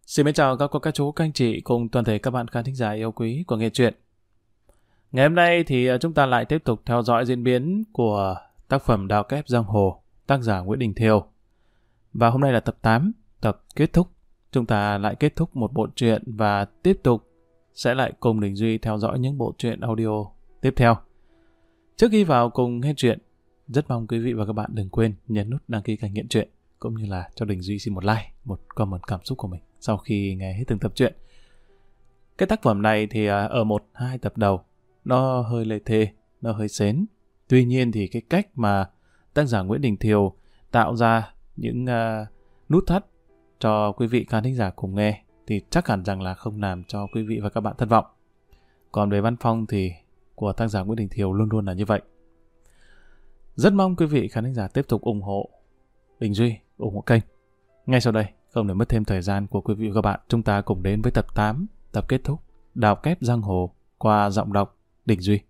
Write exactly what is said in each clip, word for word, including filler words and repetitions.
Xin mến chào các cô, các chú, các anh chị cùng toàn thể các bạn khán thính giả yêu quý của Nghe Truyện. Ngày hôm nay thì chúng ta lại tiếp tục theo dõi diễn biến của tác phẩm Đào Kép Giang Hồ, tác giả Nguyễn Đình Thiều. Và hôm nay là tập tám, tập kết thúc. Chúng ta lại kết thúc một bộ truyện và tiếp tục sẽ lại cùng Đình Duy theo dõi những bộ truyện audio tiếp theo. Trước khi vào cùng nghe truyện, rất mong quý vị và các bạn đừng quên nhấn nút đăng ký kênh Nghiện Truyện, cũng như là cho Đình Duy xin một like, một comment cảm xúc của mình sau khi nghe hết từng tập truyện. Cái tác phẩm này thì ở một hai tập đầu nó hơi lê thê, nó hơi sến. Tuy nhiên thì cái cách mà tác giả Nguyễn Đình Thiều tạo ra những uh, nút thắt cho quý vị khán thính giả cùng nghe thì chắc hẳn rằng là không làm cho quý vị và các bạn thất vọng. Còn về văn phong thì của tác giả Nguyễn Đình Thiều luôn luôn là như vậy. Rất mong quý vị khán thính giả tiếp tục ủng hộ Đình Duy, ủng hộ kênh. Ngay sau đây, không để mất thêm thời gian của quý vị và các bạn, chúng ta cùng đến với tập tám, tập kết thúc Đào Kép Giang Hồ qua giọng đọc Đình Duy.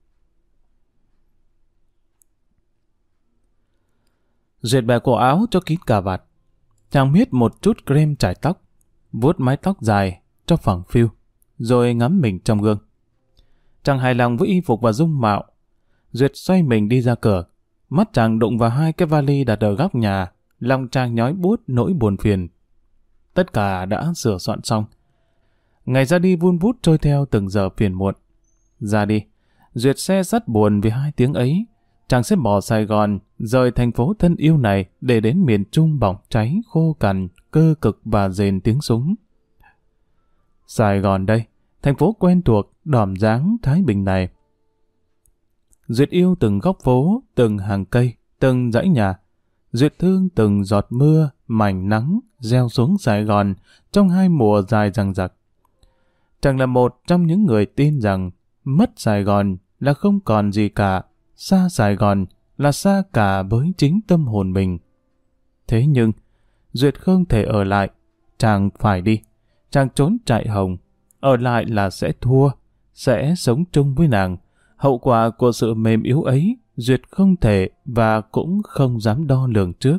Duyệt bẻ cổ áo cho kín cà vạt, chàng miết một chút creme chải tóc, vuốt mái tóc dài cho phẳng phiu, rồi ngắm mình trong gương. Chàng hài lòng với y phục và dung mạo. Duyệt xoay mình đi ra cửa, mắt chàng đụng vào hai cái vali đặt ở góc nhà, lòng chàng nhói buốt nỗi buồn phiền. Tất cả đã sửa soạn xong. Ngày ra đi vun vút trôi theo từng giờ phiền muộn. Ra đi, Duyệt xe sắt buồn vì hai tiếng ấy. Chàng sẽ bỏ Sài Gòn, rời thành phố thân yêu này để đến miền Trung bỏng cháy, khô cằn, cơ cực và rền tiếng súng. Sài Gòn đây, thành phố quen thuộc, đỏm dáng Thái Bình này. Duyệt yêu từng góc phố, từng hàng cây, từng dãy nhà. Duyệt thương từng giọt mưa, mảnh nắng, gieo xuống Sài Gòn trong hai mùa dài dằng dặc. Chàng là một trong những người tin rằng mất Sài Gòn là không còn gì cả, xa Sài Gòn là xa cả với chính tâm hồn mình. Thế nhưng, Duyệt không thể ở lại, chàng phải đi. Chàng trốn chạy Hồng, ở lại là sẽ thua, sẽ sống chung với nàng. Hậu quả của sự mềm yếu ấy, Duyệt không thể và cũng không dám đo lường trước.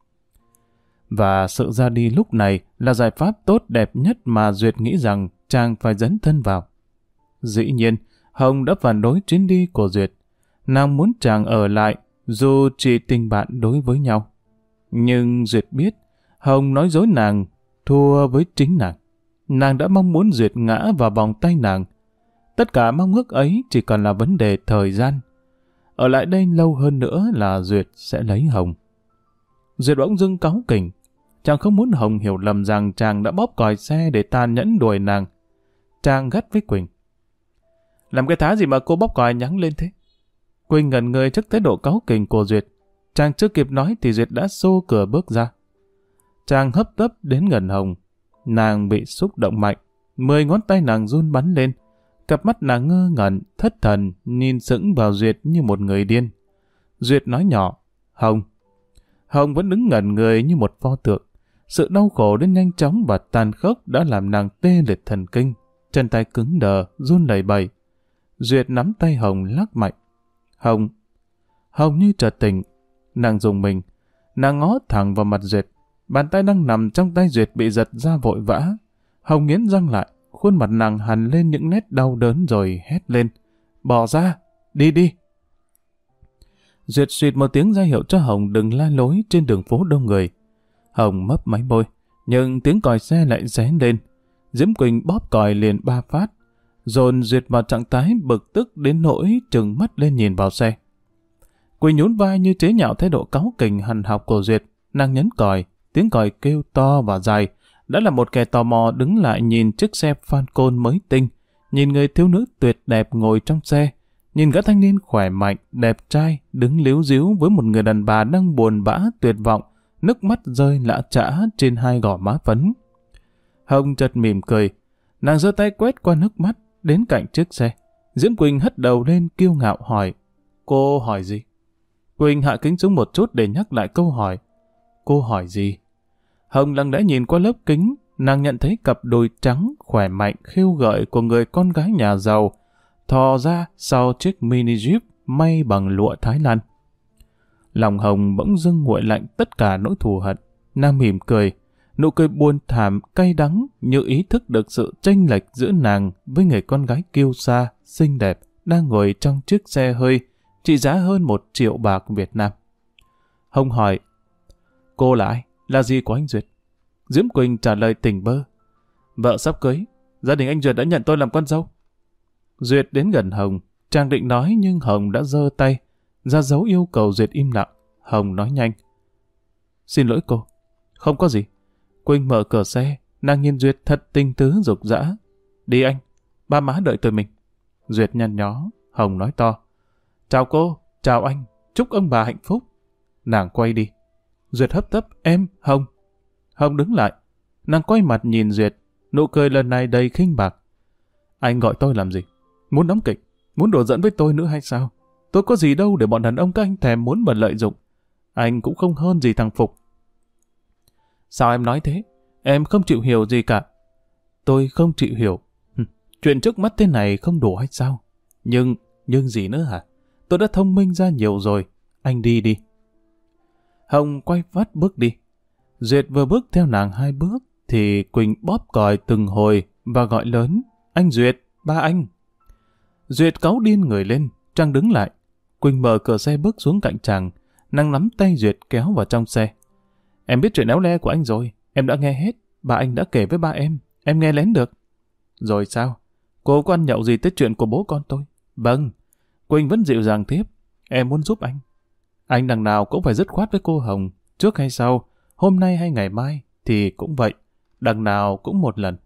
Và sự ra đi lúc này là giải pháp tốt đẹp nhất mà Duyệt nghĩ rằng chàng phải dấn thân vào. Dĩ nhiên, Hồng đã phản đối chuyến đi của Duyệt. Nàng muốn chàng ở lại, dù chỉ tình bạn đối với nhau. Nhưng Duyệt biết, Hồng nói dối nàng, thua với chính nàng. Nàng đã mong muốn Duyệt ngã vào vòng tay nàng. Tất cả mong ước ấy chỉ còn là vấn đề thời gian. Ở lại đây lâu hơn nữa là Duyệt sẽ lấy Hồng. Duyệt bỗng dưng cáu kỉnh. Chàng không muốn Hồng hiểu lầm rằng chàng đã bóp còi xe để tàn nhẫn đuổi nàng. Chàng gắt với Quỳnh. Làm cái thá gì mà cô bóp còi nhắn lên thế? Quỳnh ngẩn người trước thái độ cáu kỉnh của Duyệt. Chàng chưa kịp nói thì Duyệt đã xô cửa bước ra. Chàng hấp tấp đến gần Hồng. Nàng bị xúc động mạnh. Mười ngón tay nàng run bắn lên. Cặp mắt nàng ngơ ngẩn, thất thần, nhìn sững vào Duyệt như một người điên. Duyệt nói nhỏ, Hồng. Hồng vẫn đứng ngẩn người như một pho tượng. Sự đau khổ đến nhanh chóng và tàn khốc đã làm nàng tê liệt thần kinh. Chân tay cứng đờ, run lẩy bẩy. Duyệt nắm tay Hồng lắc mạnh. Hồng. Hồng như chợt tỉnh. Nàng rùng mình. Nàng ngó thẳng vào mặt Duyệt. Bàn tay đang nằm trong tay Duyệt bị giật ra vội vã. Hồng nghiến răng lại. Khuôn mặt nàng hằn lên những nét đau đớn rồi hét lên. Bỏ ra, đi đi. Duyệt suýt một tiếng ra hiệu cho Hồng đừng la lối trên đường phố đông người. Hồng mấp máy môi, nhưng tiếng còi xe lại ré lên. Diễm Quỳnh bóp còi liền ba phát, dồn Duyệt vào trạng thái bực tức đến nỗi trừng mắt lên nhìn vào xe. Quỳnh nhún vai như chế nhạo thái độ cáu kỉnh hằn học của Duyệt. Nàng nhấn còi, tiếng còi kêu to và dài. Đã là một kẻ tò mò đứng lại nhìn chiếc xe Falcon mới tinh, nhìn người thiếu nữ tuyệt đẹp ngồi trong xe, nhìn gã thanh niên khỏe mạnh, đẹp trai, đứng líu díu với một người đàn bà đang buồn bã tuyệt vọng, nước mắt rơi lã chã trên hai gò má phấn. Hồng chợt mỉm cười, nàng giơ tay quét qua nước mắt đến cạnh chiếc xe. Diễm Quỳnh hất đầu lên kiêu ngạo hỏi, cô hỏi gì? Quỳnh hạ kính xuống một chút để nhắc lại câu hỏi. Cô hỏi gì? Hồng lặng lẽ nhìn qua lớp kính, nàng nhận thấy cặp đùi trắng, khỏe mạnh, khêu gợi của người con gái nhà giàu, thò ra sau chiếc mini jeep may bằng lụa Thái Lan. Lòng Hồng bỗng dưng nguội lạnh tất cả nỗi thù hận. Nàng mỉm cười, Nụ cười buồn thảm, cay đắng như ý thức được sự chênh lệch giữa nàng với người con gái kiêu sa, xinh đẹp, đang ngồi trong chiếc xe hơi, trị giá hơn một triệu bạc Việt Nam. Hồng hỏi, cô là ai? Là gì của anh Duyệt? Diễm Quỳnh trả lời tỉnh bơ, vợ sắp cưới, gia đình anh Duyệt đã nhận tôi làm con dâu. Duyệt đến gần Hồng, chàng định nói nhưng Hồng đã giơ tay, ra dấu yêu cầu Duyệt im lặng. Hồng nói nhanh, xin lỗi cô, không có gì. Quỳnh mở cửa xe, nàng nhìn Duyệt thật tinh tứ rục rã. Đi anh, ba má đợi tôi mình. Duyệt nhăn nhó, Hồng nói to, chào cô, chào anh, chúc ông bà hạnh phúc. Nàng quay đi. Duyệt hấp tấp, em, Hồng. Hồng đứng lại, nàng quay mặt nhìn Duyệt, nụ cười lần này đầy khinh bạc. Anh gọi tôi làm gì? Muốn đóng kịch? Muốn đùa giỡn với tôi nữa hay sao? Tôi có gì đâu để bọn đàn ông các anh thèm muốn mà lợi dụng. Anh cũng không hơn gì thằng Phục. Sao em nói thế? Em không chịu hiểu gì cả. Tôi không chịu hiểu. Chuyện trước mắt thế này không đủ hay sao? Nhưng, nhưng gì nữa hả? Tôi đã thông minh ra nhiều rồi. Anh đi đi. Hồng quay phát bước đi. Duyệt vừa bước theo nàng hai bước, thì Quỳnh bóp còi từng hồi và gọi lớn, anh Duyệt, ba anh. Duyệt cáu điên người lên, chàng đứng lại. Quỳnh mở cửa xe bước xuống cạnh chàng, nàng nắm tay Duyệt kéo vào trong xe. Em biết chuyện éo le của anh rồi, em đã nghe hết, ba anh đã kể với ba em, em nghe lén được. Rồi sao? Cô có ăn nhậu gì tới chuyện của bố con tôi? Vâng. Quỳnh vẫn dịu dàng tiếp, em muốn giúp anh. Anh đằng nào cũng phải dứt khoát với cô Hồng, trước hay sau, hôm nay hay ngày mai, thì cũng vậy, đằng nào cũng một lần.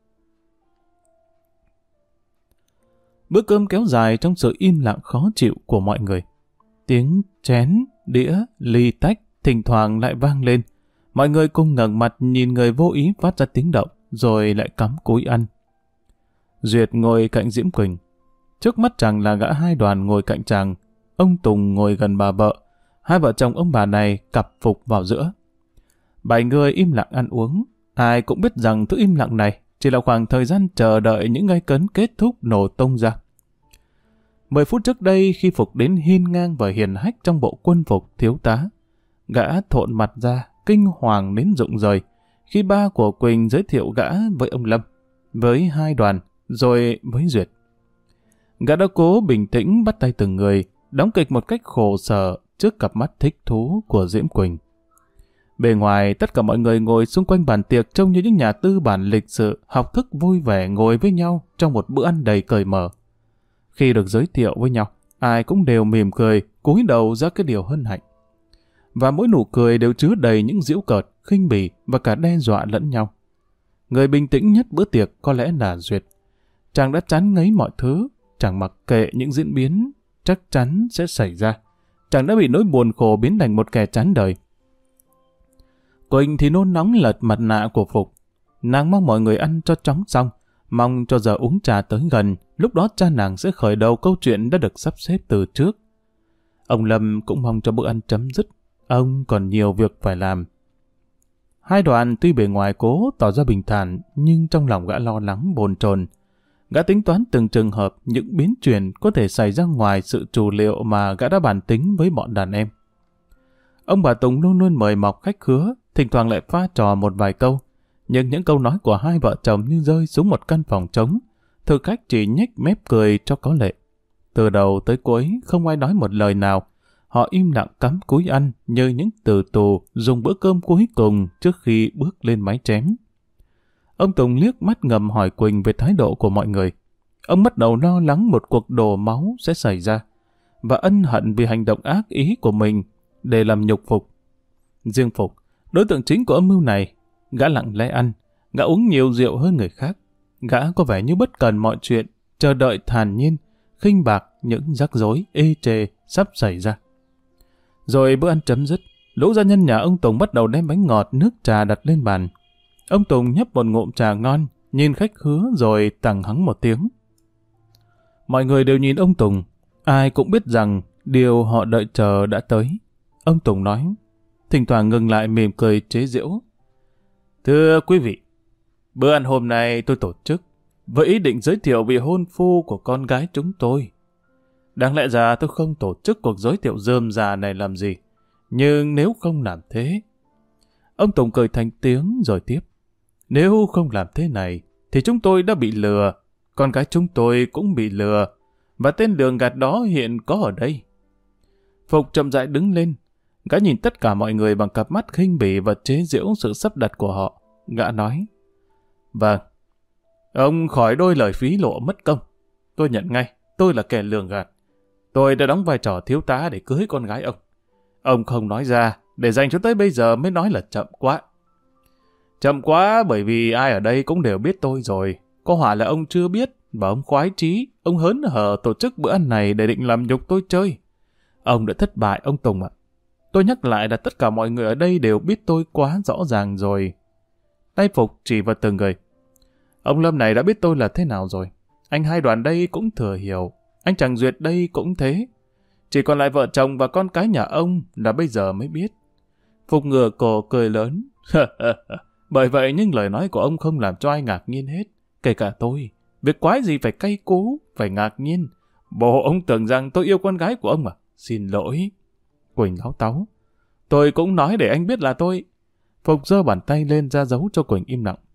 Bữa cơm kéo dài trong sự im lặng khó chịu của mọi người. Tiếng chén, đĩa, ly tách thỉnh thoảng lại vang lên. Mọi người cùng ngẩng mặt nhìn người vô ý phát ra tiếng động, rồi lại cắm cúi ăn. Duyệt ngồi cạnh Diễm Quỳnh. Trước mắt chàng là gã hai đoàn ngồi cạnh chàng. Ông Tùng ngồi gần bà vợ. Hai vợ chồng ông bà này cặp Phục vào giữa. Bảy người im lặng ăn uống. Ai cũng biết rằng thứ im lặng này chỉ là khoảng thời gian chờ đợi những gay cấn kết thúc nổ tung ra. Mười phút trước đây khi Phục đến hiên ngang và hiền hách trong bộ quân phục thiếu tá, gã thộn mặt ra, kinh hoàng đến rụng rời, khi ba của Quỳnh giới thiệu gã với ông Lâm, với hai đoàn, rồi với Duyệt. Gã đã cố bình tĩnh bắt tay từng người, đóng kịch một cách khổ sở trước cặp mắt thích thú của Diễm Quỳnh. Bề ngoài, tất cả mọi người ngồi xung quanh bàn tiệc trông như những nhà tư bản lịch sự, học thức vui vẻ ngồi với nhau trong một bữa ăn đầy cởi mở. Khi được giới thiệu với nhau, ai cũng đều mỉm cười, cúi đầu ra cái điều hân hạnh. Và mỗi nụ cười đều chứa đầy những giễu cợt, khinh bỉ và cả đe dọa lẫn nhau. Người bình tĩnh nhất bữa tiệc có lẽ là Duyệt. Chàng đã chán ngấy mọi thứ, chàng mặc kệ những diễn biến chắc chắn sẽ xảy ra. Chàng đã bị nỗi buồn khổ biến thành một kẻ chán đời. Quỳnh thì nôn nóng lật mặt nạ của Phục. Nàng mong mọi người ăn cho chóng xong, mong cho giờ uống trà tới gần, lúc đó cha nàng sẽ khởi đầu câu chuyện đã được sắp xếp từ trước. Ông Lâm cũng mong cho bữa ăn chấm dứt, ông còn nhiều việc phải làm. Hai đoàn tuy bề ngoài cố tỏ ra bình thản, nhưng trong lòng gã lo lắng bồn chồn. Gã tính toán từng trường hợp những biến chuyển có thể xảy ra ngoài sự trù liệu mà gã đã bàn tính với bọn đàn em. Ông bà Tùng luôn luôn mời mọc khách khứa, thỉnh thoảng lại pha trò một vài câu, nhưng những câu nói của hai vợ chồng như rơi xuống một căn phòng trống. Thực khách chỉ nhếch mép cười cho có lệ. Từ đầu tới cuối không ai nói một lời nào. Họ im lặng cắm cúi ăn như những tử tù dùng bữa cơm cuối cùng trước khi bước lên mái chém. Ông Tùng liếc mắt ngầm hỏi Quỳnh về thái độ của mọi người. Ông bắt đầu lo lắng một cuộc đổ máu sẽ xảy ra và ân hận vì hành động ác ý của mình để làm nhục Phục. Riêng Phục, đối tượng chính của âm mưu này, gã lặng lẽ ăn, gã uống nhiều rượu hơn người khác. Gã có vẻ như bất cần mọi chuyện, chờ đợi thản nhiên, khinh bạc những rắc rối ê chề sắp xảy ra. Rồi bữa ăn chấm dứt, lũ gia nhân nhà ông Tùng bắt đầu đem bánh ngọt, nước trà đặt lên bàn. Ông Tùng nhấp một ngụm trà ngon, nhìn khách khứa rồi tằng hắng một tiếng. Mọi người đều nhìn ông Tùng, ai cũng biết rằng điều họ đợi chờ đã tới. Ông Tùng nói, thỉnh thoảng ngừng lại mỉm cười chế giễu. Thưa quý vị, bữa ăn hôm nay tôi tổ chức với ý định giới thiệu vị hôn phu của con gái chúng tôi. Đáng lẽ ra tôi không tổ chức cuộc giới thiệu rườm rà này làm gì, nhưng nếu không làm thế, Ông Tùng cười thành tiếng rồi tiếp. Nếu không làm thế này, thì chúng tôi đã bị lừa. Con gái chúng tôi cũng bị lừa. Và tên lường gạt đó hiện có ở đây. Phục chậm rãi đứng lên. Gã nhìn tất cả mọi người bằng cặp mắt khinh bỉ và chế giễu sự sắp đặt của họ. Gã nói. Vâng. Ông khỏi đôi lời phí lộ mất công. Tôi nhận ngay, tôi là kẻ lường gạt. Tôi đã đóng vai trò thiếu tá để cưới con gái ông. Ông không nói ra, để dành cho tới bây giờ mới nói là chậm quá. Chậm quá bởi vì ai ở đây cũng đều biết tôi rồi. Có họa là ông chưa biết, và ông khoái chí, ông hớn hở tổ chức bữa ăn này để định làm nhục tôi chơi. Ông đã thất bại, ông Tùng ạ. Tôi nhắc lại là tất cả mọi người ở đây đều biết tôi quá rõ ràng rồi. Tay Phục chỉ vào từng người. Ông Lâm này đã biết tôi là thế nào rồi. Anh Hai Đoàn đây cũng thừa hiểu. Anh Tràng Duyệt đây cũng thế. Chỉ còn lại vợ chồng và con cái nhà ông là bây giờ mới biết. Phục ngửa cổ cười lớn. Bởi vậy những lời nói của ông không làm cho ai ngạc nhiên hết. Kể cả tôi. Việc quái gì phải cay cú, phải ngạc nhiên. Bộ ông tưởng rằng tôi yêu con gái của ông à? Xin lỗi. Quỳnh láu táu. Tôi cũng nói để anh biết là tôi. Phục giơ bàn tay lên ra dấu cho Quỳnh im lặng.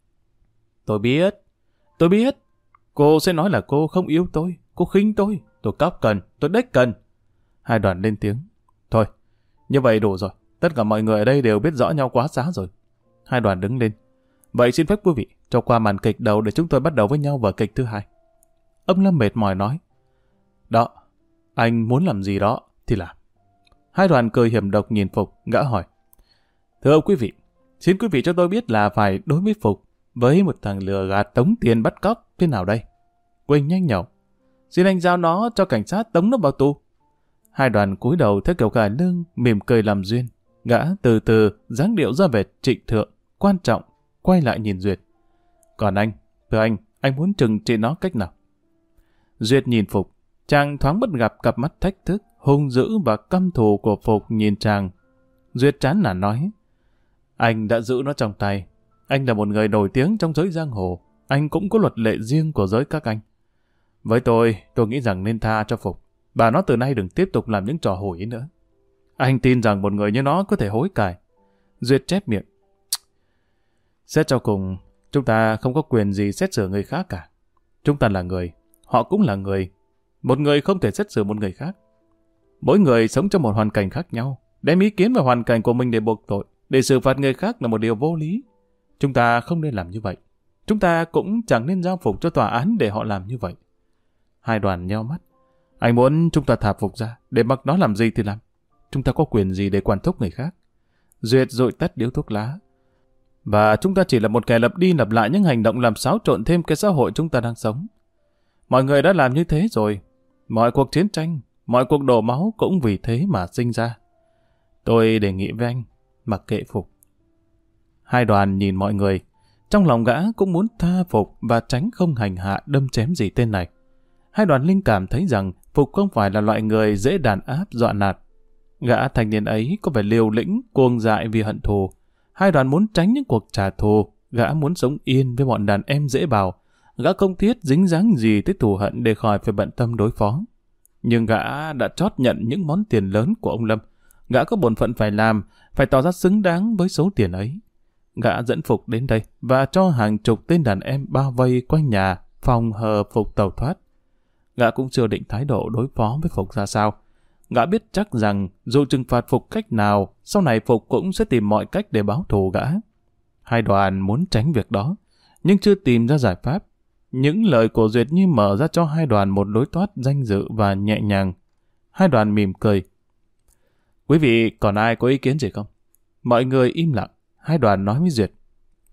Tôi biết. Tôi biết. Cô sẽ nói là cô không yêu tôi. Cô khinh tôi. Tôi cóc cần. Tôi đếch cần. Hai Đoàn lên tiếng. Thôi. Như vậy đủ rồi. Tất cả mọi người ở đây đều biết rõ nhau quá xá rồi. Hai Đoàn đứng lên. Vậy xin phép quý vị cho qua màn kịch đầu để chúng tôi bắt đầu với nhau vở kịch thứ hai. Ông Lâm mệt mỏi nói. Đó. Anh muốn làm gì đó thì làm. Hai Đoàn cười hiểm độc nhìn Phục. Gã hỏi. Thưa quý vị. Xin quý vị cho tôi biết là phải đối với Phục với một thằng lừa gạt tống tiền bắt cóc thế nào đây? Quỳnh nhanh nhẩu. Xin anh giao nó cho cảnh sát tống nó vào tù. Hai Đoàn cúi đầu theo kiểu cải lương, mỉm cười làm duyên. Gã từ từ dáng điệu ra vẻ trịnh thượng, quan trọng, quay lại nhìn Duyệt. Còn anh, thưa anh, anh muốn trừng trị nó cách nào? Duyệt nhìn Phục, chàng thoáng bất gặp cặp mắt thách thức, hung dữ và căm thù của Phục nhìn chàng. Duyệt chán nản nói. Anh đã giữ nó trong tay. Anh là một người nổi tiếng trong giới giang hồ. Anh cũng có luật lệ riêng của giới các anh. Với tôi, tôi nghĩ rằng nên tha cho Phục. Bà nó từ nay đừng tiếp tục làm những trò hổi ấy nữa. Anh tin rằng một người như nó có thể hối cải. Duyệt chép miệng. Xét cho cùng, chúng ta không có quyền gì xét xử người khác cả. Chúng ta là người, họ cũng là người. Một người không thể xét xử một người khác. Mỗi người sống trong một hoàn cảnh khác nhau. Đem ý kiến vào hoàn cảnh của mình để buộc tội, để xử phạt người khác là một điều vô lý. Chúng ta không nên làm như vậy. Chúng ta cũng chẳng nên giao Phục cho tòa án để họ làm như vậy. Hai Đoàn nheo mắt. Anh muốn chúng ta thả Phục ra, để mặc nó làm gì thì làm. Chúng ta có quyền gì để quản thúc người khác? Duyệt dụi tắt điếu thuốc lá. Và chúng ta chỉ là một kẻ lặp đi lặp lại những hành động làm xáo trộn thêm cái xã hội chúng ta đang sống. Mọi người đã làm như thế rồi. Mọi cuộc chiến tranh, mọi cuộc đổ máu cũng vì thế mà sinh ra. Tôi đề nghị với anh, mặc kệ Phục. Hai Đoàn nhìn mọi người. Trong lòng gã cũng muốn tha Phục và tránh không hành hạ đâm chém gì tên này. Hai Đoàn linh cảm thấy rằng Phục không phải là loại người dễ đàn áp dọa nạt. Gã thanh niên ấy có vẻ liều lĩnh, cuồng dại vì hận thù. Hai Đoàn muốn tránh những cuộc trả thù. Gã muốn sống yên với bọn đàn em dễ bào. Gã không thiết dính dáng gì tới thù hận để khỏi phải bận tâm đối phó. Nhưng gã đã trót nhận những món tiền lớn của ông Lâm. Gã có bổn phận phải làm, phải tỏ ra xứng đáng với số tiền ấy. Gã dẫn Phục đến đây và cho hàng chục tên đàn em bao vây quanh nhà, phòng hờ Phục tẩu thoát. Gã cũng chưa định thái độ đối phó với Phục ra sao. Gã biết chắc rằng dù trừng phạt Phục cách nào, sau này Phục cũng sẽ tìm mọi cách để báo thù gã. Hai Đoàn muốn tránh việc đó, nhưng chưa tìm ra giải pháp. Những lời của Duyệt như mở ra cho Hai Đoàn một lối thoát danh dự và nhẹ nhàng. Hai Đoàn mỉm cười. Quý vị còn ai có ý kiến gì không? Mọi người im lặng. Hai Đoàn nói với Duyệt.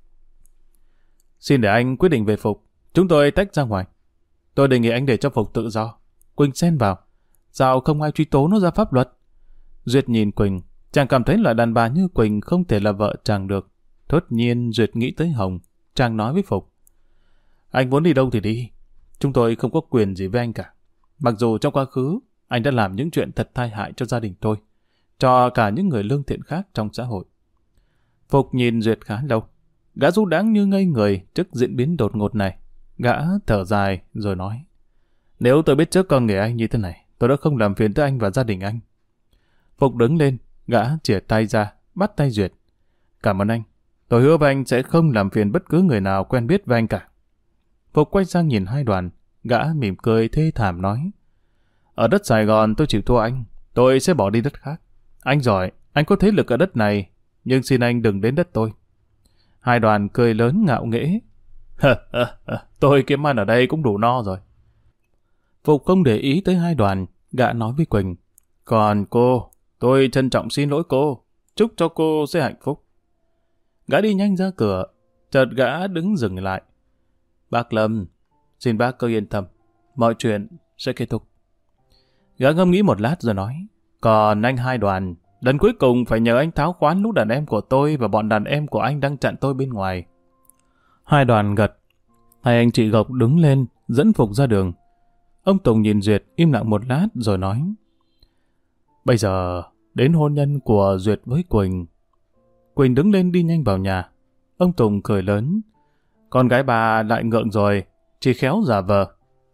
Xin để anh quyết định về Phục. Chúng tôi tách ra ngoài. Tôi đề nghị anh để cho Phục tự do. Quỳnh xen vào. Sao không ai truy tố nó ra pháp luật? Duyệt nhìn Quỳnh. Chàng cảm thấy là đàn bà như Quỳnh không thể là vợ chàng được. Thốt nhiên Duyệt nghĩ tới Hồng. Chàng nói với Phục. Anh muốn đi đâu thì đi. Chúng tôi không có quyền gì với anh cả. Mặc dù trong quá khứ, anh đã làm những chuyện thật tai hại cho gia đình tôi. Cho cả những người lương thiện khác trong xã hội. Phục nhìn Duyệt khá lâu. Gã du đáng như ngây người trước diễn biến đột ngột này. Gã thở dài rồi nói. Nếu tôi biết trước con người anh như thế này, tôi đã không làm phiền tới anh và gia đình anh. Phục đứng lên, gã chìa tay ra, bắt tay Duyệt. Cảm ơn anh. Tôi hứa với anh sẽ không làm phiền bất cứ người nào quen biết với anh cả. Phục quay sang nhìn hai Đoàn, gã mỉm cười thê thảm nói. Ở đất Sài Gòn tôi chịu thua anh, tôi sẽ bỏ đi đất khác. Anh giỏi, anh có thế lực ở đất này, nhưng xin anh đừng đến đất tôi. Hai Đoàn cười lớn ngạo nghễ. Tôi kiếm ăn ở đây cũng đủ no rồi. Phục không để ý tới hai Đoàn, gã nói với Quỳnh. Còn cô, tôi trân trọng xin lỗi cô, chúc cho cô sẽ hạnh phúc. Gã đi nhanh ra cửa, chợt gã đứng dừng lại. Bác Lâm, xin bác cứ yên tâm, mọi chuyện sẽ kết thúc. Gã ngẫm nghĩ một lát rồi nói. Còn anh Hai Đoàn, lần cuối cùng phải nhờ anh tháo khoán lũ đàn em của tôi và bọn đàn em của anh đang chặn tôi bên ngoài. Hai Đoàn gật. Hai anh chị Gộc đứng lên, dẫn Phục ra đường. Ông Tùng nhìn Duyệt im lặng một lát rồi nói. Bây giờ, đến hôn nhân của Duyệt với Quỳnh. Quỳnh đứng lên đi nhanh vào nhà. Ông Tùng cười lớn. Con gái bà lại ngượng rồi, chỉ khéo giả vờ.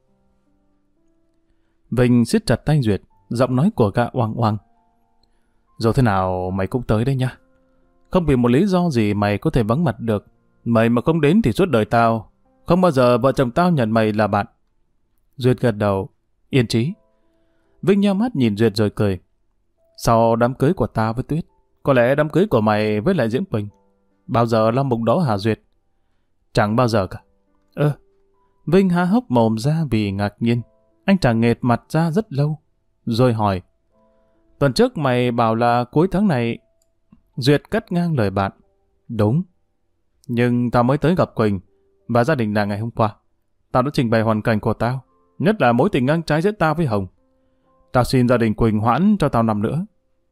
Vinh siết chặt tay Duyệt, giọng nói của gã oang oang. Dù thế nào mày cũng tới đây nha. Không vì một lý do gì mày có thể vắng mặt được. Mày mà không đến thì suốt đời tao không bao giờ vợ chồng tao nhận mày là bạn. Duyệt gật đầu, yên chí. Vinh nheo mắt nhìn Duyệt rồi cười. Sau đám cưới của tao với Tuyết, có lẽ đám cưới của mày với lại Diễm Quỳnh bao giờ lo mục đó hả Duyệt? Chẳng bao giờ cả. Ơ, Vinh há hốc mồm ra vì ngạc nhiên. Anh chàng nghệt mặt ra rất lâu, rồi hỏi. Tuần trước mày bảo là cuối tháng này. Duyệt cắt ngang lời bạn. Đúng. Nhưng tao mới tới gặp Quỳnh và gia đình nàng ngày hôm qua. Tao đã trình bày hoàn cảnh của tao, nhất là mối tình ngang trái giữa tao với Hồng. Tao xin gia đình Quỳnh hoãn cho tao năm nữa.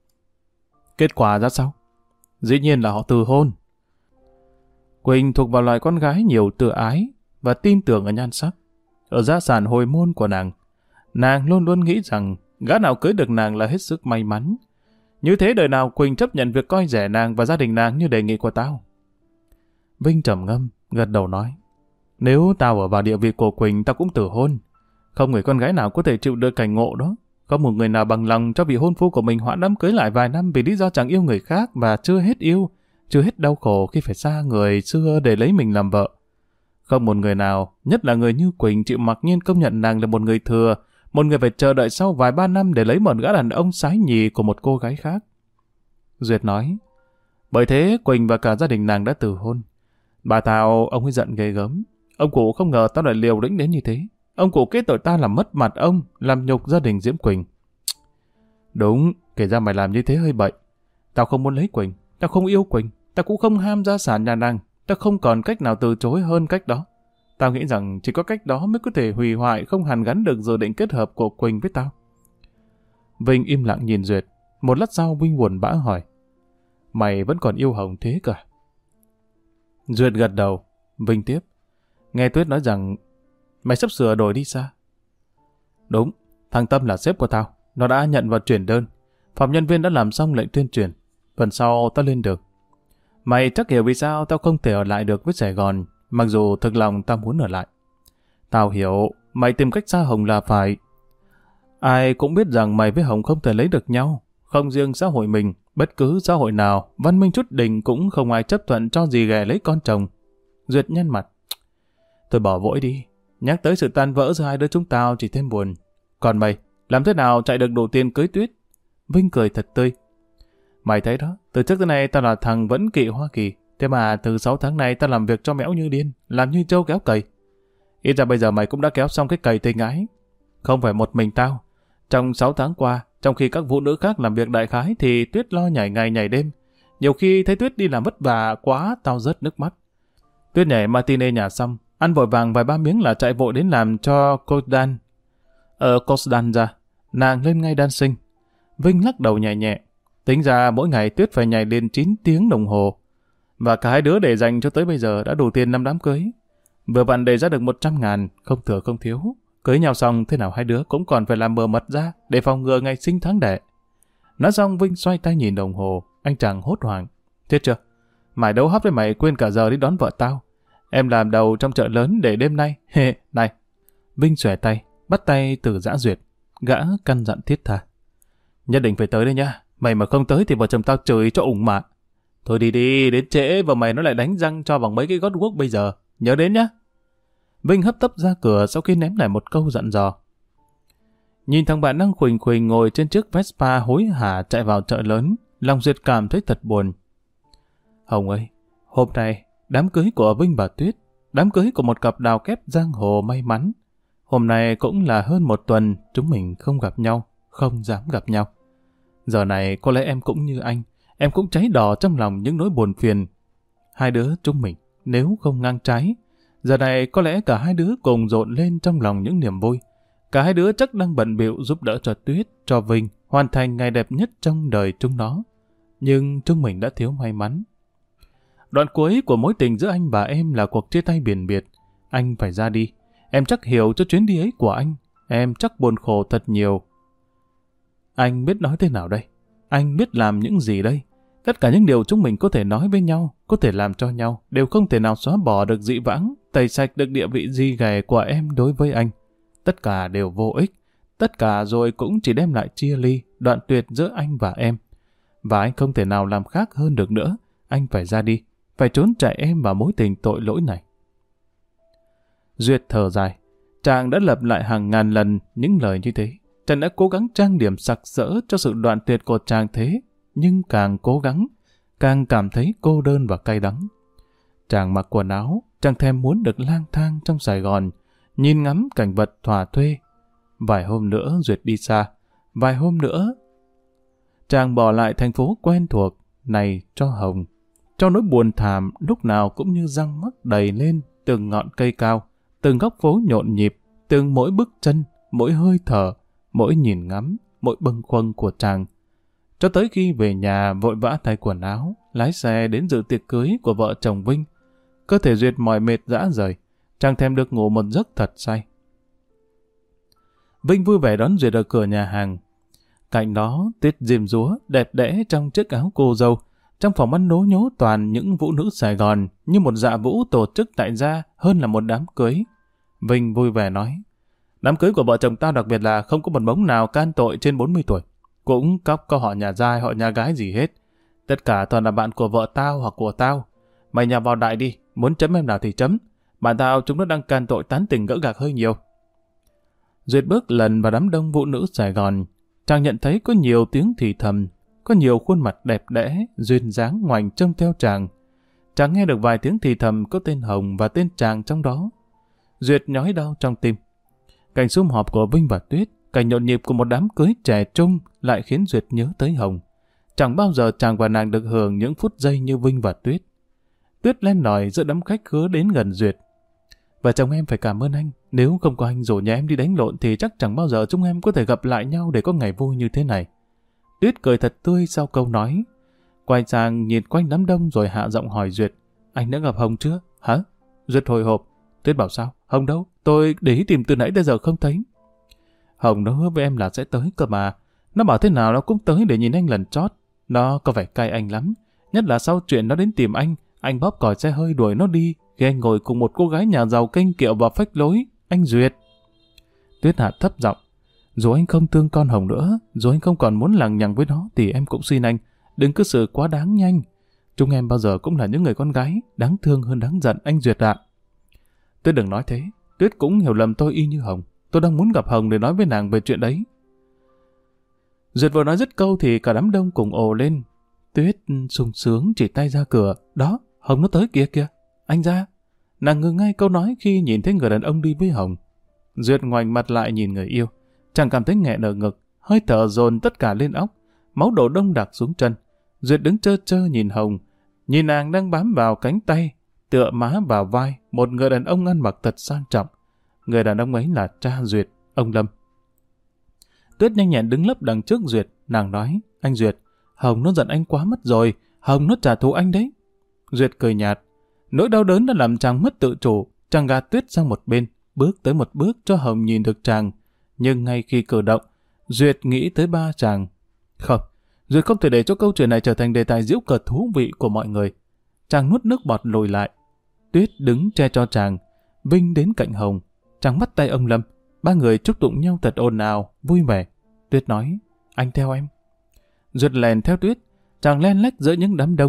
Kết quả ra sao? Dĩ nhiên là họ từ hôn. Quỳnh thuộc vào loài con gái nhiều tự ái và tin tưởng ở nhan sắc, ở gia sản hồi môn của nàng. Nàng luôn luôn nghĩ rằng gã nào cưới được nàng là hết sức may mắn. Như thế đời nào Quỳnh chấp nhận việc coi rẻ nàng và gia đình nàng như đề nghị của tao. Vinh trầm ngâm, gật đầu nói. Nếu tao ở vào địa vị của Quỳnh, tao cũng từ hôn. Không người con gái nào có thể chịu được cảnh ngộ đó. Có một người nào bằng lòng cho vị hôn phu của mình hoãn đám cưới lại vài năm vì lý do chẳng yêu người khác và chưa hết yêu, chưa hết đau khổ khi phải xa người xưa để lấy mình làm vợ. Không một người nào, nhất là người như Quỳnh, chịu mặc nhiên công nhận nàng là một người thừa, một người phải chờ đợi sau vài ba năm để lấy một gã đàn ông sái nhì của một cô gái khác. Duyệt nói, bởi thế Quỳnh và cả gia đình nàng đã từ hôn. Bà tao, ông ấy giận ghê gớm. Ông cụ không ngờ tao lại liều lĩnh đến như thế. Ông cụ kết tội ta làm mất mặt ông, làm nhục gia đình Diễm Quỳnh. Đúng, kể ra mày làm như thế hơi bậy. Tao không muốn lấy Quỳnh, tao không yêu Quỳnh, tao cũng không ham gia sản nhà nàng, tao không còn cách nào từ chối hơn cách đó. Tao nghĩ rằng chỉ có cách đó mới có thể hủy hoại không hàn gắn được dự định kết hợp của Quỳnh với tao. Vinh im lặng nhìn Duyệt. Một lát sau Vinh buồn bã hỏi, mày vẫn còn yêu Hồng thế cả? Duyệt gật đầu. Vinh tiếp, nghe Tuyết nói rằng mày sắp sửa đổi đi xa. Đúng, thằng Tâm là sếp của tao, nó đã nhận và chuyển đơn. Phòng nhân viên đã làm xong lệnh tuyên truyền. Phần sau tao lên được. Mày chắc hiểu vì sao tao không thể ở lại được với Sài Gòn, mặc dù thực lòng tao muốn ở lại. Tao hiểu, mày tìm cách xa Hồng là phải. Ai cũng biết rằng mày với Hồng không thể lấy được nhau. Không riêng xã hội mình, bất cứ xã hội nào, văn minh chút đỉnh cũng không ai chấp thuận cho dì ghẻ lấy con chồng. Duyệt nhăn mặt. Tôi bỏ vội đi. Nhắc tới sự tan vỡ giữa hai đứa chúng tao chỉ thêm buồn. Còn mày, làm thế nào chạy được đủ tiền cưới Tuyết? Vinh cười thật tươi. Mày thấy đó, từ trước tới nay tao là thằng vẫn kỵ Hoa Kỳ. Thế mà từ sáu tháng nay tao làm việc cho mẽo như điên, làm như trâu kéo cày. Ít ra bây giờ mày cũng đã kéo xong cái cày tình ái. Không phải một mình tao. Trong sáu tháng qua, trong khi các phụ nữ khác làm việc đại khái thì Tuyết lo nhảy ngày nhảy đêm. Nhiều khi thấy Tuyết đi làm vất vả quá, tao rớt nước mắt. Tuyết nhảy matinee nhà xong, ăn vội vàng vài ba miếng là chạy vội đến làm cho cô Dan. Ở Cosdan ra, nàng lên ngay đan sinh. Vinh lắc đầu nhẹ nhẹ. Tính ra mỗi ngày Tuyết phải nhảy lên chín tiếng đồng hồ. Và cả hai đứa để dành cho tới bây giờ đã đủ tiền năm đám cưới. Vừa vặn để ra được một trăm ngàn, không thừa không thiếu. Cưới nhau xong thế nào hai đứa cũng còn phải làm bờ mật ra để phòng ngừa ngày sinh tháng đẻ. Nói xong Vinh xoay tay nhìn đồng hồ, anh chàng hốt hoảng. Thiết chưa? Mày đấu hấp với mày quên cả giờ đi đón vợ tao. Em làm đầu trong chợ lớn để đêm nay. Này. Vinh xòe tay, bắt tay từ Dã Duyệt. Gã căn dặn thiết tha. Nhất định phải tới đây nha. Mày mà không tới thì vợ chồng tao chửi cho ủng mạ. Thôi đi đi, đến trễ và mày nó lại đánh răng cho bằng mấy cái gót guốc bây giờ. Nhớ đến nhá. Vinh hấp tấp ra cửa sau khi ném lại một câu dặn dò. Nhìn thằng bạn đang khuỳnh khuỳnh ngồi trên chiếc Vespa hối hả chạy vào chợ lớn, lòng Duyệt cảm thấy thật buồn. Hồng ơi, hôm nay đám cưới của Vinh và Tuyết, đám cưới của một cặp đào kép giang hồ may mắn. Hôm nay cũng là hơn một tuần chúng mình không gặp nhau, không dám gặp nhau. Giờ này có lẽ em cũng như anh, em cũng cháy đỏ trong lòng những nỗi buồn phiền. Hai đứa chúng mình, nếu không ngang trái, giờ này có lẽ cả hai đứa cùng rộn lên trong lòng những niềm vui. Cả hai đứa chắc đang bận bịu giúp đỡ cho Tuyết, cho Vinh hoàn thành ngày đẹp nhất trong đời chúng nó. Nhưng chúng mình đã thiếu may mắn. Đoạn cuối của mối tình giữa anh và em là cuộc chia tay biển biệt. Anh phải ra đi. Em chắc hiểu cho chuyến đi ấy của anh. Em chắc buồn khổ thật nhiều. Anh biết nói thế nào đây? Anh biết làm những gì đây? Tất cả những điều chúng mình có thể nói với nhau, có thể làm cho nhau, đều không thể nào xóa bỏ được dị vãng, tẩy sạch được địa vị di ghẻ của em đối với anh. Tất cả đều vô ích. Tất cả rồi cũng chỉ đem lại chia ly, đoạn tuyệt giữa anh và em. Và anh không thể nào làm khác hơn được nữa. Anh phải ra đi, phải trốn chạy em vào mối tình tội lỗi này. Duyệt thở dài. Chàng đã lặp lại hàng ngàn lần những lời như thế. Chàng đã cố gắng trang điểm sặc sỡ cho sự đoạn tuyệt của chàng thế, nhưng càng cố gắng, càng cảm thấy cô đơn và cay đắng. Chàng mặc quần áo, chàng thèm muốn được lang thang trong Sài Gòn, nhìn ngắm cảnh vật thỏa thuê. Vài hôm nữa Duyệt đi xa, vài hôm nữa chàng bỏ lại thành phố quen thuộc này cho Hồng, cho nỗi buồn thảm lúc nào cũng như răng mắc đầy lên từng ngọn cây cao, từng góc phố nhộn nhịp, từng mỗi bước chân, mỗi hơi thở, mỗi nhìn ngắm, mỗi bâng khuâng của chàng. Cho tới khi về nhà vội vã thay quần áo, lái xe đến dự tiệc cưới của vợ chồng Vinh. Cơ thể Duyệt mỏi mệt rã rời, chàng thèm được ngủ một giấc thật say. Vinh vui vẻ đón Duyệt ở cửa nhà hàng. Cạnh đó, Tuyết diêm dúa, đẹp đẽ trong chiếc áo cô dâu. Trong phòng ăn nố nhố toàn những vũ nữ Sài Gòn, như một dạ vũ tổ chức tại gia hơn là một đám cưới. Vinh vui vẻ nói, đám cưới của vợ chồng tao đặc biệt là không có một bóng nào can tội trên bốn mươi tuổi. Cũng cóc có họ nhà giai, họ nhà gái gì hết. Tất cả toàn là bạn của vợ tao hoặc của tao. Mày nhà vào đại đi, muốn chấm em nào thì chấm. Bạn tao chúng nó đang can tội tán tỉnh gỡ gạc hơi nhiều. Duyệt bước lần vào đám đông vũ nữ Sài Gòn. Chàng nhận thấy có nhiều tiếng thì thầm, có nhiều khuôn mặt đẹp đẽ, duyên dáng ngoảnh trông theo chàng. Chàng nghe được vài tiếng thì thầm có tên Hồng và tên chàng trong đó. Duyệt nhói đau trong tim. Cảnh sum họp của Vinh và Tuyết, cảnh nhộn nhịp của một đám cưới trẻ trung lại khiến Duyệt nhớ tới Hồng. Chẳng bao giờ chàng và nàng được hưởng những phút giây như Vinh và Tuyết. Tuyết len lỏi giữa đám khách khứa đến gần Duyệt. Và chồng em phải cảm ơn anh. Nếu không có anh rủ nhà em đi đánh lộn thì chắc chẳng bao giờ chúng em có thể gặp lại nhau để có ngày vui như thế này. Tuyết cười thật tươi sau câu nói. Quay sang nhìn quanh đám đông rồi hạ giọng hỏi Duyệt. Anh đã gặp Hồng chưa? Hả? Duyệt hồi hộp. Tuyết bảo sao? Hồng đâu? Tôi để ý tìm từ nãy đến giờ không thấy. Hồng nó hứa với em là sẽ tới cơ mà. Nó bảo thế nào nó cũng tới để nhìn anh lần chót. Nó có vẻ cay anh lắm. Nhất là sau chuyện nó đến tìm anh, anh bóp còi xe hơi đuổi nó đi, khi anh ngồi cùng một cô gái nhà giàu kênh kiệu và phách lối. Anh Duyệt. Tuyết hạ thấp giọng. Dù anh không thương con Hồng nữa, dù anh không còn muốn lằng nhằng với nó, thì em cũng xin anh, đừng cứ xử quá đáng nhanh. Chúng em bao giờ cũng là những người con gái, đáng thương hơn đáng giận, anh Duyệt ạ. Tuyết đừng nói thế. Tuyết cũng hiểu lầm tôi y như Hồng. Tôi đang muốn gặp Hồng để nói với nàng về chuyện đấy. Duyệt vừa nói dứt câu thì cả đám đông cùng ồ lên. Tuyết sung sướng chỉ tay ra cửa. Đó, Hồng nó tới kìa kìa. Anh ra. Nàng ngừng ngay câu nói khi nhìn thấy người đàn ông đi với Hồng. Duyệt ngoảnh mặt lại nhìn người yêu. Chàng cảm thấy nghẹn ở ngực, hơi thở dồn tất cả lên óc, máu đổ đông đặc xuống chân. Duyệt đứng trơ trơ nhìn Hồng, nhìn nàng đang bám vào cánh tay, tựa má vào vai một người đàn ông ăn mặc thật sang trọng. Người đàn ông ấy là cha Duyệt, ông Lâm. Tuyết nhanh nhẹn đứng lấp đằng trước Duyệt, nàng nói, anh Duyệt, Hồng nó giận anh quá mất rồi, Hồng nó trả thù anh đấy. Duyệt cười nhạt, nỗi đau đớn đã làm chàng mất tự chủ, chàng gạt Tuyết sang một bên, bước tới một bước cho Hồng nhìn được chàng. Nhưng ngay khi cử động, Duyệt nghĩ tới ba chàng. Không, Duyệt không thể để cho câu chuyện này trở thành đề tài giễu cợt thú vị của mọi người. Chàng nuốt nước bọt lùi lại. Tuyết đứng che cho chàng. Vinh đến cạnh Hồng. Chàng bắt tay ông Lâm. Ba người chúc tụng nhau thật ồn ào, vui vẻ. Tuyết nói, anh theo em. Duyệt lèn theo Tuyết. Chàng len lách giữa những đám đông.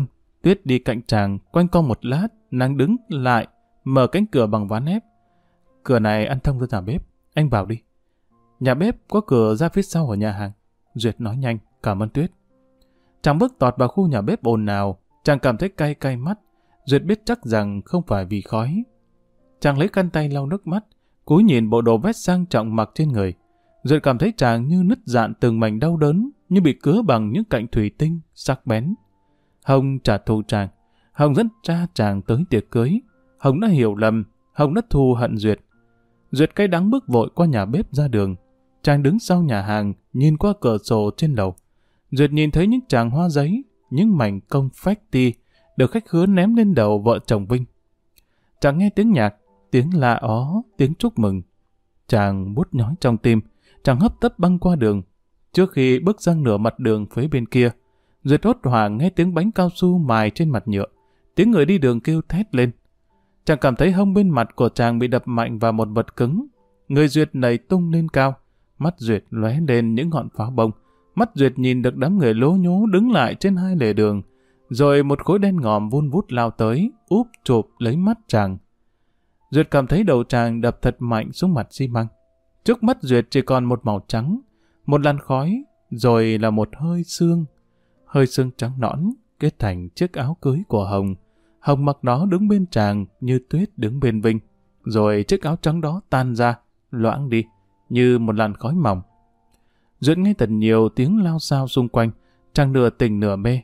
Tuyết đi cạnh chàng, quanh co một lát, nàng đứng lại, mở cánh cửa bằng ván ép. Cửa này ăn thông ra nhà bếp, anh vào đi. Nhà bếp có cửa ra phía sau ở nhà hàng. Duyệt nói nhanh, cảm ơn Tuyết. Chàng bước tọt vào khu nhà bếp ồn ào, chàng cảm thấy cay cay mắt. Duyệt biết chắc rằng không phải vì khói. Chàng lấy khăn tay lau nước mắt, cúi nhìn bộ đồ vest sang trọng mặc trên người. Duyệt cảm thấy chàng như nứt dạn từng mảnh đau đớn, như bị cứa bằng những cạnh thủy tinh, sắc bén. Hồng trả thù chàng. Hồng dẫn cha chàng tới tiệc cưới. Hồng đã hiểu lầm. Hồng đã thù hận Duyệt. Duyệt cay đắng bước vội qua nhà bếp ra đường. Chàng đứng sau nhà hàng, nhìn qua cửa sổ trên lầu. Duyệt nhìn thấy những tràng hoa giấy, những mảnh confetti được khách khứa ném lên đầu vợ chồng Vinh. Chàng nghe tiếng nhạc, tiếng la ó, tiếng chúc mừng. Chàng bút nhói trong tim, chàng hấp tấp băng qua đường. Trước khi bước sang nửa mặt đường phía bên kia, Duyệt hốt hoảng nghe tiếng bánh cao su mài trên mặt nhựa, tiếng người đi đường kêu thét lên. Chàng cảm thấy hông bên mặt của chàng bị đập mạnh vào một vật cứng. Người Duyệt nảy tung lên cao, mắt Duyệt lóe lên những ngọn pháo bông. Mắt Duyệt nhìn được đám người lố nhố đứng lại trên hai lề đường, rồi một khối đen ngòm vun vút lao tới, úp chụp lấy mắt chàng. Duyệt cảm thấy đầu chàng đập thật mạnh xuống mặt xi măng. Trước mắt Duyệt chỉ còn một màu trắng, một làn khói, rồi là một hơi sương. Hơi sương trắng nõn, kết thành chiếc áo cưới của Hồng. Hồng mặc nó đứng bên chàng như Tuyết đứng bên Vinh. Rồi chiếc áo trắng đó tan ra, loãng đi, như một làn khói mỏng. Duyệt nghe thật nhiều tiếng lao xao xung quanh, chàng nửa tỉnh nửa mê.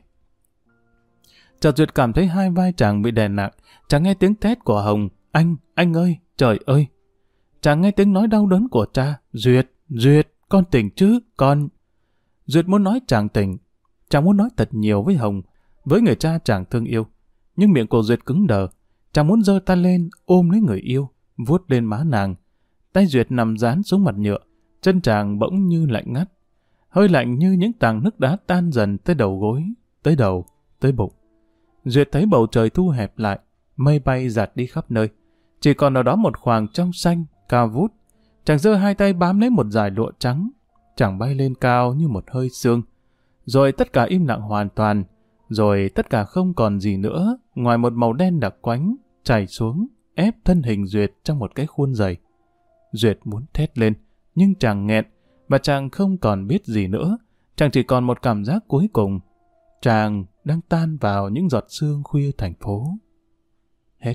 Chợt Duyệt cảm thấy hai vai chàng bị đè nặng, chàng nghe tiếng thét của Hồng, anh, anh ơi, trời ơi. Chàng nghe tiếng nói đau đớn của cha, Duyệt, Duyệt, con tỉnh chứ, con. Duyệt muốn nói chàng tỉnh, chàng muốn nói thật nhiều với Hồng, với người cha chàng thương yêu. Nhưng miệng của Duyệt cứng đờ, chàng muốn giơ tay lên, ôm lấy người yêu, vuốt lên má nàng. Tay Duyệt nằm dán xuống mặt nhựa, chân chàng bỗng như lạnh ngắt. Hơi lạnh như những tảng nước đá tan dần tới đầu gối, tới đầu, tới bụng. Duyệt thấy bầu trời thu hẹp lại, mây bay giạt đi khắp nơi. Chỉ còn ở đó một khoảng trong xanh, cao vút. Chàng giơ hai tay bám lấy một dải lụa trắng. Chàng bay lên cao như một hơi sương. Rồi tất cả im lặng hoàn toàn. Rồi tất cả không còn gì nữa, ngoài một màu đen đặc quánh, chảy xuống, ép thân hình Duyệt trong một cái khuôn dày. Duyệt muốn thét lên, nhưng chàng nghẹn, và chàng không còn biết gì nữa. Chàng chỉ còn một cảm giác cuối cùng. Chàng đang tan vào những giọt sương khuya thành phố. Hết.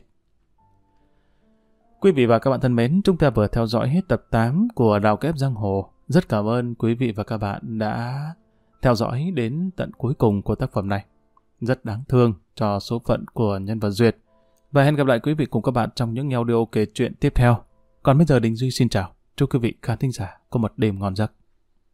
Quý vị và các bạn thân mến, chúng ta vừa theo dõi hết tập tám của Đào Kép Giang Hồ. Rất cảm ơn quý vị và các bạn đã theo dõi đến tận cuối cùng của tác phẩm này. Rất đáng thương cho số phận của nhân vật Duyệt. Và hẹn gặp lại quý vị cùng các bạn trong những audio kể chuyện tiếp theo. Còn bây giờ Đình Duy xin chào. Chúc quý vị khán thính giả có một đêm ngon giấc.